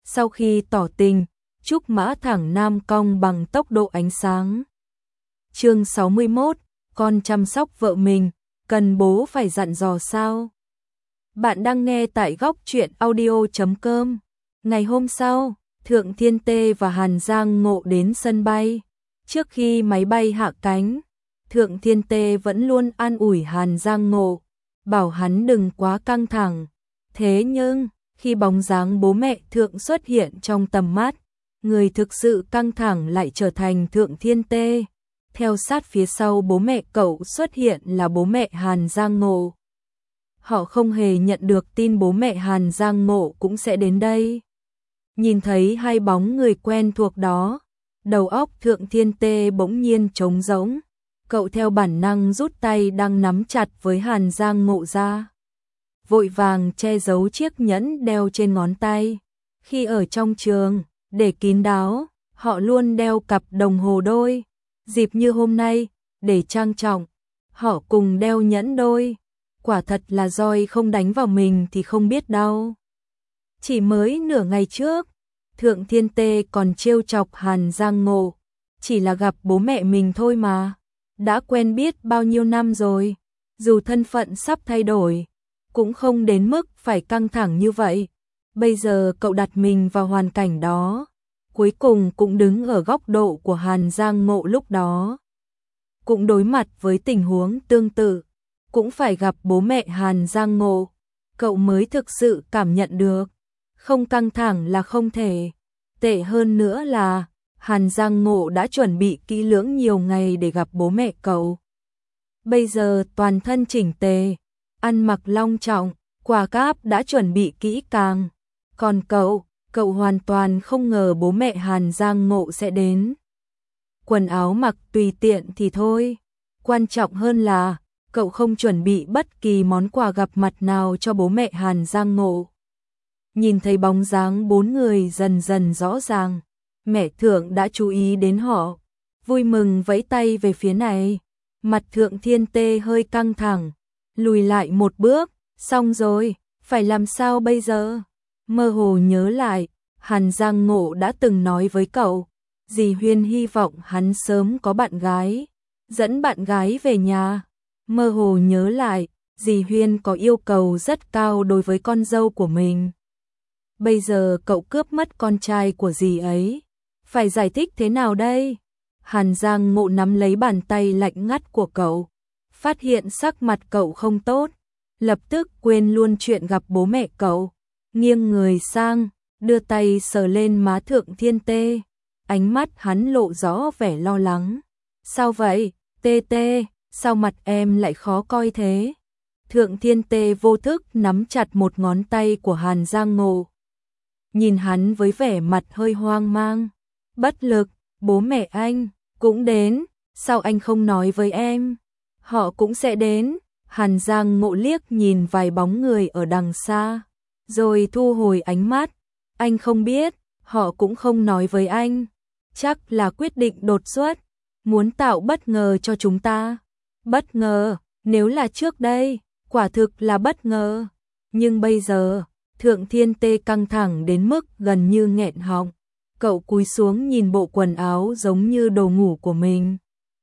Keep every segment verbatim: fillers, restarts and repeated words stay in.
Sau khi tỏ tình, Trúc Mã thẳng nam cong bằng tốc độ ánh sáng. Chương sáu mươi mốt, con chăm sóc vợ mình, cần bố phải dặn dò sao? Bạn đang nghe tại góc truyện audio chấm com. Ngày hôm sau, Thượng Thiên Tê và Hàn Giang Ngộ đến sân bay. Trước khi máy bay hạ cánh, Thượng Thiên Tê vẫn luôn an ủi Hàn Giang Ngộ, bảo hắn đừng quá căng thẳng. Thế nhưng, khi bóng dáng bố mẹ Thượng xuất hiện trong tầm mắt, người thực sự căng thẳng lại trở thành Thượng Thiên Tê. Theo sát phía sau bố mẹ cậu xuất hiện là bố mẹ Hàn Giang Ngộ. Họ không hề nhận được tin bố mẹ Hàn Giang Ngộ cũng sẽ đến đây. Nhìn thấy hai bóng người quen thuộc đó, đầu óc Thượng Thiên Tê bỗng nhiên trống rỗng. Cậu theo bản năng rút tay đang nắm chặt với Hàn Giang Ngộ ra, vội vàng che giấu chiếc nhẫn đeo trên ngón tay. Khi ở trong trường, để kín đáo, họ luôn đeo cặp đồng hồ đôi. Dịp như hôm nay, để trang trọng, họ cùng đeo nhẫn đôi. Quả thật là roi không đánh vào mình thì không biết đau. Chỉ mới nửa ngày trước, Thượng Thiên Tê còn trêu chọc Hàn Giang Ngộ, chỉ là gặp bố mẹ mình thôi mà, đã quen biết bao nhiêu năm rồi, dù thân phận sắp thay đổi, cũng không đến mức phải căng thẳng như vậy. Bây giờ cậu đặt mình vào hoàn cảnh đó, cuối cùng cũng đứng ở góc độ của Hàn Giang Ngộ lúc đó, cũng đối mặt với tình huống tương tự, cũng phải gặp bố mẹ Hàn Giang Ngộ, cậu mới thực sự cảm nhận được, không căng thẳng là không thể. Tệ hơn nữa là, Hàn Giang Ngộ đã chuẩn bị kỹ lưỡng nhiều ngày để gặp bố mẹ cậu. Bây giờ toàn thân chỉnh tề, ăn mặc long trọng, quà cáp đã chuẩn bị kỹ càng. Còn cậu, cậu hoàn toàn không ngờ bố mẹ Hàn Giang Ngộ sẽ đến. Quần áo mặc tùy tiện thì thôi, quan trọng hơn là cậu không chuẩn bị bất kỳ món quà gặp mặt nào cho bố mẹ Hàn Giang Ngộ. Nhìn thấy bóng dáng bốn người dần dần rõ ràng, mẹ Thượng đã chú ý đến họ, vui mừng vẫy tay về phía này. Mặt Thượng Thiên Tê hơi căng thẳng, lùi lại một bước, xong rồi, phải làm sao bây giờ? Mơ hồ nhớ lại, Hàn Giang Ngộ đã từng nói với cậu, dì Huyên hy vọng hắn sớm có bạn gái, dẫn bạn gái về nhà. Mơ hồ nhớ lại, dì Huyên có yêu cầu rất cao đối với con dâu của mình. Bây giờ cậu cướp mất con trai của dì ấy, phải giải thích thế nào đây? Hàn Giang Ngộ nắm lấy bàn tay lạnh ngắt của cậu, phát hiện sắc mặt cậu không tốt, lập tức quên luôn chuyện gặp bố mẹ cậu, nghiêng người sang, đưa tay sờ lên má Thượng Thiên Tê, ánh mắt hắn lộ rõ vẻ lo lắng. Sao vậy, Tê Tê, sao mặt em lại khó coi thế? Thượng Thiên Tê vô thức nắm chặt một ngón tay của Hàn Giang Ngộ, nhìn hắn với vẻ mặt hơi hoang mang, bất lực. Bố mẹ anh cũng đến, sao anh không nói với em? Họ cũng sẽ đến. Hàn Giang Ngộ liếc nhìn vài bóng người ở đằng xa, rồi thu hồi ánh mắt. Anh không biết, họ cũng không nói với anh. Chắc là quyết định đột xuất, muốn tạo bất ngờ cho chúng ta. Bất ngờ, nếu là trước đây, quả thực là bất ngờ. Nhưng bây giờ, Thượng Thiên Tê căng thẳng đến mức gần như nghẹn họng. Cậu cúi xuống nhìn bộ quần áo giống như đồ ngủ của mình,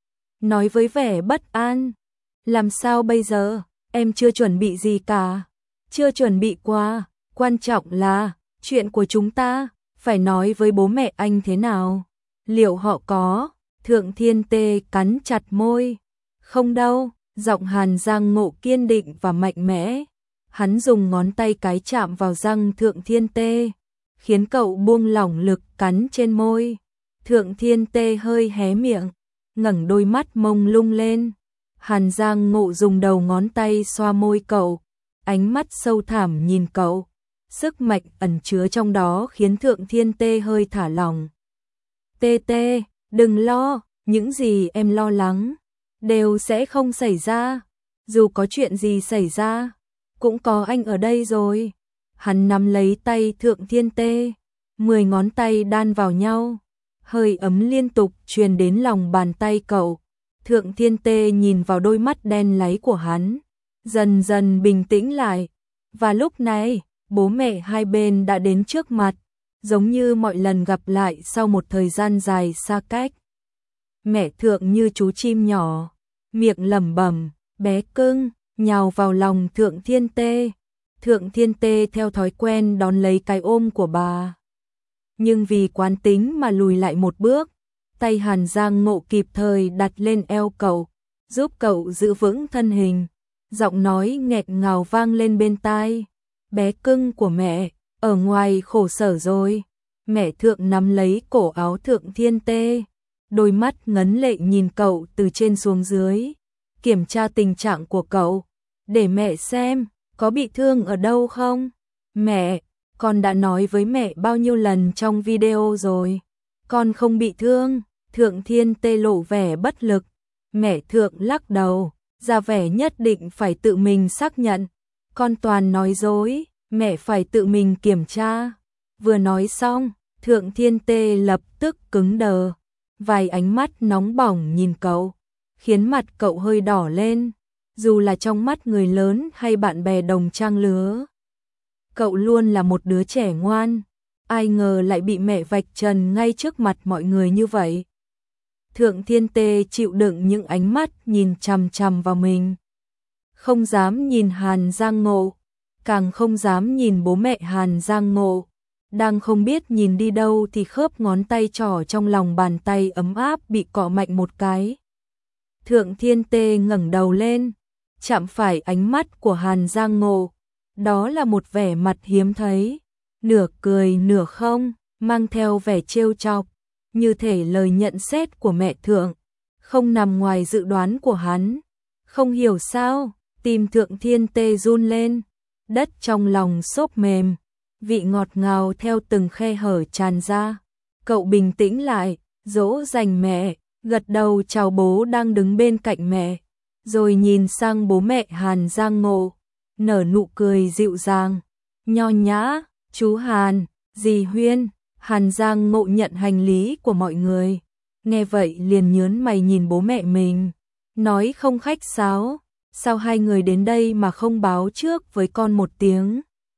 nói với vẻ bất an, làm sao bây giờ, em chưa chuẩn bị gì cả, chưa chuẩn bị qua, quan trọng là, chuyện của chúng ta, phải nói với bố mẹ anh thế nào, liệu họ có? Thượng Thiên Tê cắn chặt môi, không đâu, giọng Hàn Giang Ngộ kiên định và mạnh mẽ, hắn dùng ngón tay cái chạm vào răng Thượng Thiên Tê, khiến cậu buông lỏng lực cắn trên môi. Thượng Thiên Tê hơi hé miệng, ngẩng đôi mắt mông lung lên. Hàn Giang Ngộ dùng đầu ngón tay xoa môi cậu, ánh mắt sâu thẳm nhìn cậu. Sức mạnh ẩn chứa trong đó khiến Thượng Thiên Tê hơi thả lỏng. Tê Tê, đừng lo, những gì em lo lắng, đều sẽ không xảy ra. Dù có chuyện gì xảy ra, cũng có anh ở đây rồi. Hắn nắm lấy tay Thượng Thiên Tê, mười ngón tay đan vào nhau, hơi ấm liên tục truyền đến lòng bàn tay cậu. Thượng Thiên Tê nhìn vào đôi mắt đen láy của hắn, dần dần bình tĩnh lại. Và lúc này, bố mẹ hai bên đã đến trước mặt, giống như mọi lần gặp lại sau một thời gian dài xa cách. Mẹ Thượng như chú chim nhỏ, miệng lẩm bẩm, bé cưng, nhào vào lòng Thượng Thiên Tê. Thượng Thiên Tê theo thói quen đón lấy cái ôm của bà. Nhưng vì quán tính mà lùi lại một bước, tay Hàn Giang Ngộ kịp thời đặt lên eo cậu, giúp cậu giữ vững thân hình. Giọng nói nghẹt ngào vang lên bên tai. Bé cưng của mẹ, ở ngoài khổ sở rồi. Mẹ Thượng nắm lấy cổ áo Thượng Thiên Tê, đôi mắt ngấn lệ nhìn cậu từ trên xuống dưới, kiểm tra tình trạng của cậu, để mẹ xem, có bị thương ở đâu không? Mẹ, con đã nói với mẹ bao nhiêu lần trong video rồi, con không bị thương. Thượng Thiên Tê lộ vẻ bất lực. Mẹ Thượng lắc đầu, ra vẻ nhất định phải tự mình xác nhận. Con toàn nói dối, mẹ phải tự mình kiểm tra. Vừa nói xong, Thượng Thiên Tê lập tức cứng đờ, vài ánh mắt nóng bỏng nhìn cậu, khiến mặt cậu hơi đỏ lên, dù là trong mắt người lớn hay bạn bè đồng trang lứa. Cậu luôn là một đứa trẻ ngoan, ai ngờ lại bị mẹ vạch trần ngay trước mặt mọi người như vậy. Thượng Thiên Tê chịu đựng những ánh mắt nhìn chằm chằm vào mình, không dám nhìn Hàn Giang Ngộ, càng không dám nhìn bố mẹ Hàn Giang Ngộ. Đang không biết nhìn đi đâu thì khớp ngón tay trỏ trong lòng bàn tay ấm áp bị cọ mạnh một cái. Thượng Thiên Tê ngẩng đầu lên, chạm phải ánh mắt của Hàn Giang Ngộ. Đó là một vẻ mặt hiếm thấy, nửa cười nửa không, mang theo vẻ trêu chọc, như thể lời nhận xét của mẹ Thượng không nằm ngoài dự đoán của hắn. Không hiểu sao, tim Thượng Thiên Tê run lên, đất trong lòng xốp mềm, vị ngọt ngào theo từng khe hở tràn ra. Cậu bình tĩnh lại, dỗ dành mẹ, gật đầu chào bố đang đứng bên cạnh mẹ, rồi nhìn sang bố mẹ Hàn Giang Ngộ, nở nụ cười dịu dàng, nho nhã. Chú Hàn, dì Huyên. Hàn Giang Ngộ nhận hành lý của mọi người, nghe vậy liền nhớn mày nhìn bố mẹ mình, nói không khách sáo, sao hai người đến đây mà không báo trước với con một tiếng?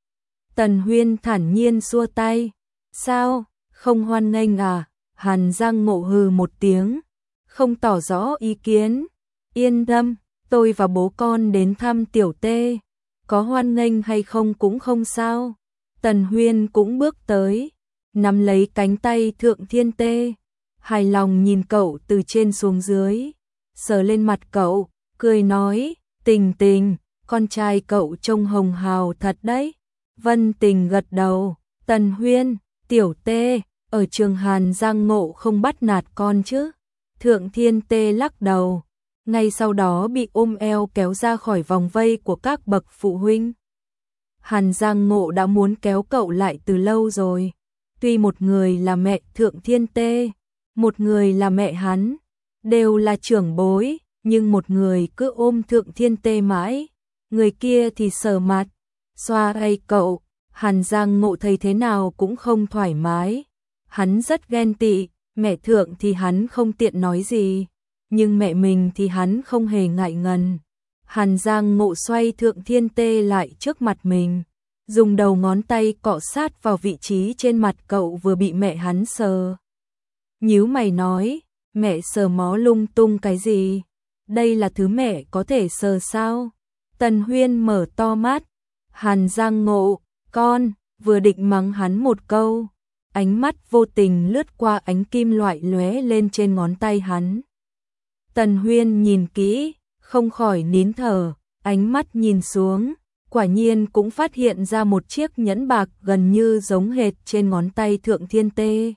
Tần Huyên thản nhiên xua tay, sao, không hoan nghênh à? Hàn Giang Ngộ hừ một tiếng, không tỏ rõ ý kiến. Yên tâm, tôi và bố con đến thăm Tiểu Tê, có hoan nghênh hay không cũng không sao. Tần Huyên cũng bước tới, nắm lấy cánh tay Thượng Thiên Tê, hài lòng nhìn cậu từ trên xuống dưới, sờ lên mặt cậu, cười nói, Tình Tình, con trai cậu trông hồng hào thật đấy. Vân Tình gật đầu. Tần Huyên, Tiểu Tê, ở trường Hàn Giang Ngộ không bắt nạt con chứ? Thượng Thiên Tê lắc đầu, ngay sau đó bị ôm eo kéo ra khỏi vòng vây của các bậc phụ huynh. Hàn Giang Ngộ đã muốn kéo cậu lại từ lâu rồi. Tuy một người là mẹ Thượng Thiên Tê, một người là mẹ hắn, đều là trưởng bối, nhưng một người cứ ôm Thượng Thiên Tê mãi, người kia thì sờ mặt, xoa tay cậu. Hàn Giang Ngộ thấy thế nào cũng không thoải mái. Hắn rất ghen tị, mẹ Thượng thì hắn không tiện nói gì, nhưng mẹ mình thì hắn không hề ngại ngần. Hàn Giang Ngộ xoay Thượng Thiên Tê lại trước mặt mình, dùng đầu ngón tay cọ sát vào vị trí trên mặt cậu vừa bị mẹ hắn sờ. Nhíu mày nói, mẹ sờ mó lung tung cái gì? Đây là thứ mẹ có thể sờ sao? Tần Huyên mở to mắt. Hàn Giang Ngộ, con, vừa định mắng hắn một câu, ánh mắt vô tình lướt qua ánh kim loại lóe lên trên ngón tay hắn. Tần Huyên nhìn kỹ, không khỏi nín thở, ánh mắt nhìn xuống, quả nhiên cũng phát hiện ra một chiếc nhẫn bạc gần như giống hệt trên ngón tay Thượng Thiên Tê.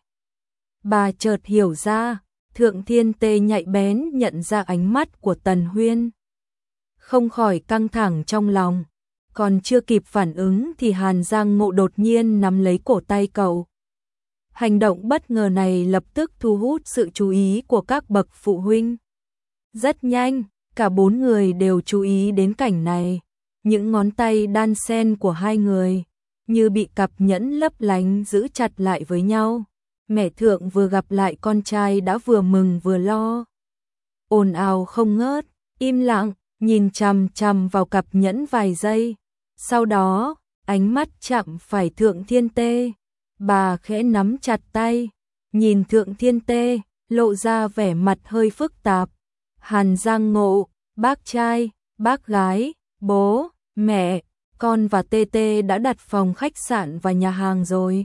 Bà chợt hiểu ra, Thượng Thiên Tê nhạy bén nhận ra ánh mắt của Tần Huyên, không khỏi căng thẳng trong lòng. Còn chưa kịp phản ứng thì Hàn Giang Ngộ đột nhiên nắm lấy cổ tay cậu. Hành động bất ngờ này lập tức thu hút sự chú ý của các bậc phụ huynh. Rất nhanh, cả bốn người đều chú ý đến cảnh này. Những ngón tay đan xen của hai người như bị cặp nhẫn lấp lánh giữ chặt lại với nhau. Mẹ Thượng vừa gặp lại con trai đã vừa mừng vừa lo, ồn ào không ngớt, im lặng nhìn chằm chằm vào cặp nhẫn vài giây. Sau đó, ánh mắt chạm phải Thượng Thiên Tê, Bà khẽ nắm chặt tay, nhìn Thượng Thiên Tê, lộ ra vẻ mặt hơi phức tạp. Hàn Giang Ngộ, bác trai, bác gái, bố, mẹ, con và Tê Tê đã đặt phòng khách sạn và nhà hàng rồi.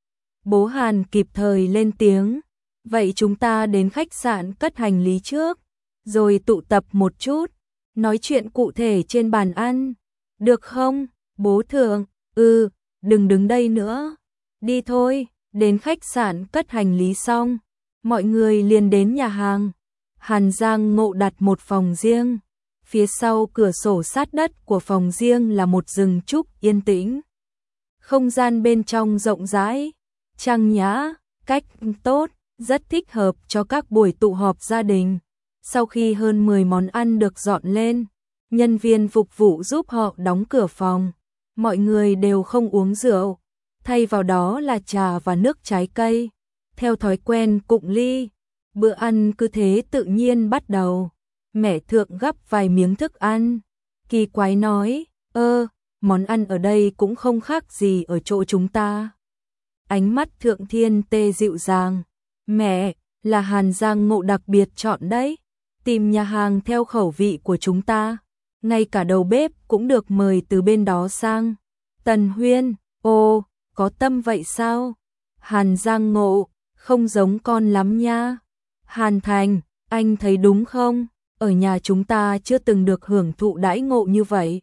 Bố Hàn kịp thời lên tiếng, vậy chúng ta đến khách sạn cất hành lý trước, rồi tụ tập một chút, nói chuyện cụ thể trên bàn ăn, được không? Bố Thượng, ừ, đừng đứng đây nữa, đi thôi. Đến khách sạn cất hành lý xong, mọi người liền đến nhà hàng. Hàn Giang Ngộ đặt một phòng riêng, phía sau cửa sổ sát đất của phòng riêng là một rừng trúc yên tĩnh. Không gian bên trong rộng rãi, trang nhã, cách tốt, rất thích hợp cho các buổi tụ họp gia đình. Sau khi hơn mười món ăn được dọn lên, nhân viên phục vụ giúp họ đóng cửa phòng. Mọi người đều không uống rượu, thay vào đó là trà và nước trái cây. Theo thói quen cụng ly, bữa ăn cứ thế tự nhiên bắt đầu. Mẹ Thượng gắp vài miếng thức ăn, kỳ quái nói, ơ, món ăn ở đây cũng không khác gì ở chỗ chúng ta. Ánh mắt Thượng Thiên Tê dịu dàng, mẹ, là Hàn Giang Ngộ đặc biệt chọn đấy, tìm nhà hàng theo khẩu vị của chúng ta, ngay cả đầu bếp cũng được mời từ bên đó sang. Tần Huyên, ô, có tâm vậy sao? Hàn Giang Ngộ, không giống con lắm nha. Hàn Thành, anh thấy đúng không? Ở nhà chúng ta chưa từng được hưởng thụ đãi ngộ như vậy.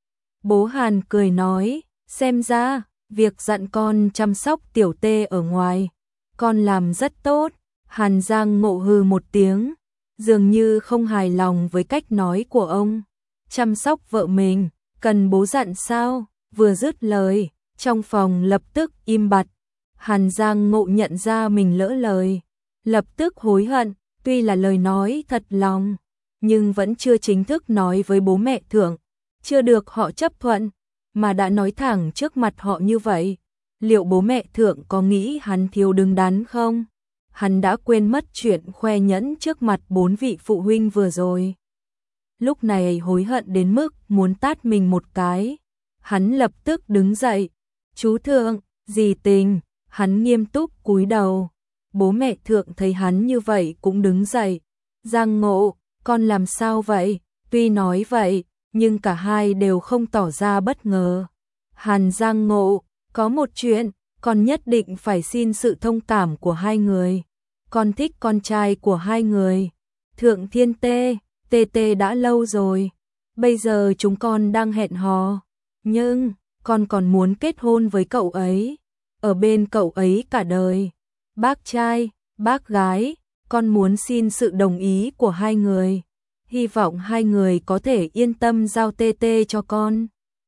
Bố Hàn cười nói, xem ra, việc dặn con chăm sóc tiểu Tê ở ngoài, con làm rất tốt. Hàn Giang Ngộ hừ một tiếng, dường như không hài lòng với cách nói của ông. Chăm sóc vợ mình, cần bố dặn sao? Vừa dứt lời, trong phòng lập tức im bặt. Hàn Giang Ngộ nhận ra mình lỡ lời, lập tức hối hận, tuy là lời nói thật lòng, nhưng vẫn chưa chính thức nói với bố mẹ Thượng, chưa được họ chấp thuận, mà đã nói thẳng trước mặt họ như vậy. Liệu bố mẹ Thượng có nghĩ hắn thiếu đứng đắn không? Hắn đã quên mất chuyện khoe nhẫn trước mặt bốn vị phụ huynh vừa rồi. Lúc này hối hận đến mức muốn tát mình một cái. Hắn lập tức đứng dậy, chú Thượng, dì Tình. Hắn nghiêm túc cúi đầu. Bố mẹ Thượng thấy hắn như vậy cũng đứng dậy. Giang Ngộ, con làm sao vậy? Tuy nói vậy, nhưng cả hai đều không tỏ ra bất ngờ. Hàn Giang Ngộ, có một chuyện, con nhất định phải xin sự thông cảm của hai người. Con thích con trai của hai người. Thượng Thiên Tê, Tê Tê đã lâu rồi. Bây giờ chúng con đang hẹn hò. Nhưng, con còn muốn kết hôn với cậu ấy. Ở bên cậu ấy cả đời. Bác trai, bác gái, con muốn xin sự đồng ý của hai người. Hy vọng hai người có thể yên tâm giao Tê Tê cho con.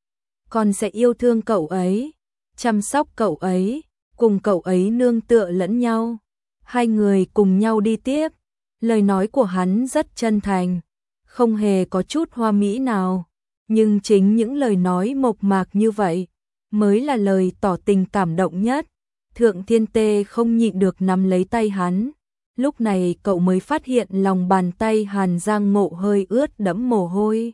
Con sẽ yêu thương cậu ấy, chăm sóc cậu ấy, cùng cậu ấy nương tựa lẫn nhau. Hai người cùng nhau đi tiếp. Lời nói của hắn rất chân thành, không hề có chút hoa mỹ nào. Nhưng chính những lời nói mộc mạc như vậy mới là lời tỏ tình cảm động nhất. Thượng Thiên Tê không nhịn được nắm lấy tay hắn. Lúc này cậu mới phát hiện lòng bàn tay Hàn Giang Ngộ hơi ướt đẫm mồ hôi.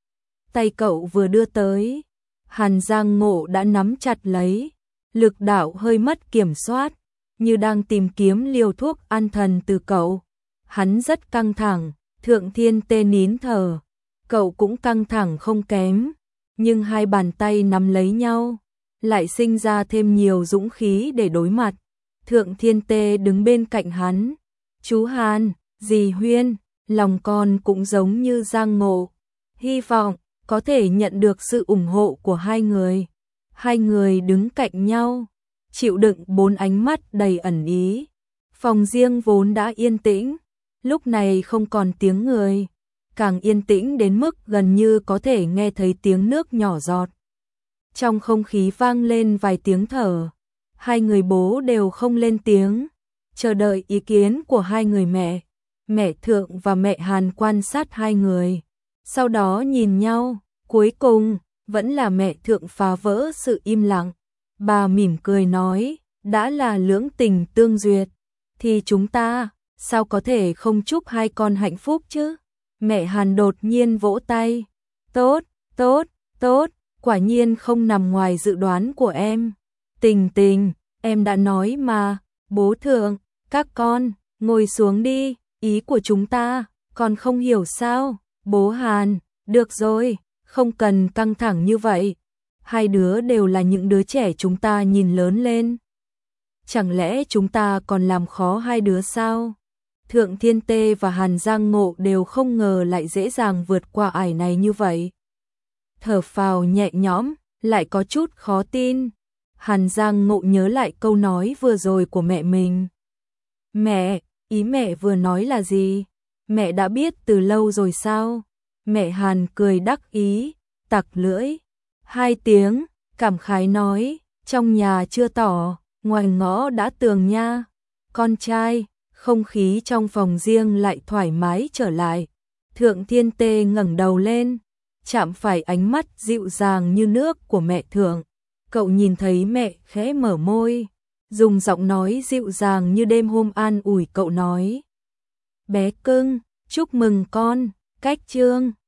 Tay cậu vừa đưa tới, Hàn Giang Ngộ đã nắm chặt lấy, lực đạo hơi mất kiểm soát, như đang tìm kiếm liều thuốc an thần từ cậu. Hắn rất căng thẳng, Thượng Thiên Tê nín thở, cậu cũng căng thẳng không kém, nhưng hai bàn tay nắm lấy nhau, lại sinh ra thêm nhiều dũng khí để đối mặt. Thượng Thiên Tê đứng bên cạnh hắn, chú Hàn, dì Huyên, lòng con cũng giống như Giang Ngộ, hy vọng có thể nhận được sự ủng hộ của hai người. Hai người đứng cạnh nhau, chịu đựng bốn ánh mắt đầy ẩn ý. Phòng riêng vốn đã yên tĩnh, lúc này không còn tiếng người, càng yên tĩnh đến mức gần như có thể nghe thấy tiếng nước nhỏ giọt. Trong không khí vang lên vài tiếng thở, hai người bố đều không lên tiếng, chờ đợi ý kiến của hai người mẹ. Mẹ Thượng và mẹ Hàn quan sát hai người, sau đó nhìn nhau, cuối cùng vẫn là mẹ Thượng phá vỡ sự im lặng. Bà mỉm cười nói, đã là lưỡng tình tương duyệt, thì chúng ta, sao có thể không chúc hai con hạnh phúc chứ? Mẹ Hàn đột nhiên vỗ tay, tốt, tốt, tốt, quả nhiên không nằm ngoài dự đoán của em. Tình Tình, Em đã nói mà, bố Thượng, các con, ngồi xuống đi, ý của chúng ta, con không hiểu sao, bố Hàn, được rồi, không cần căng thẳng như vậy. Hai đứa đều là những đứa trẻ chúng ta nhìn lớn lên. Chẳng lẽ chúng ta còn làm khó hai đứa sao? Thượng Thiên Tê và Hàn Giang Ngộ đều không ngờ lại dễ dàng vượt qua ải này như vậy. Thở phào nhẹ nhõm, lại có chút khó tin. Hàn Giang Ngộ nhớ lại câu nói vừa rồi của mẹ mình. Mẹ, ý mẹ vừa nói là gì? Mẹ đã biết từ lâu rồi sao? Mẹ Hàn cười đắc ý, tặc lưỡi. Hai tiếng, cảm khái nói, trong nhà chưa tỏ, ngoài ngõ đã tường nha. Con trai, không khí trong phòng riêng lại thoải mái trở lại. Thượng Thiên Tê ngẩng đầu lên, chạm phải ánh mắt dịu dàng như nước của mẹ Thượng. Cậu nhìn thấy mẹ khẽ mở môi, dùng giọng nói dịu dàng như đêm hôm an ủi cậu nói. Bé cưng, chúc mừng con, cách chương.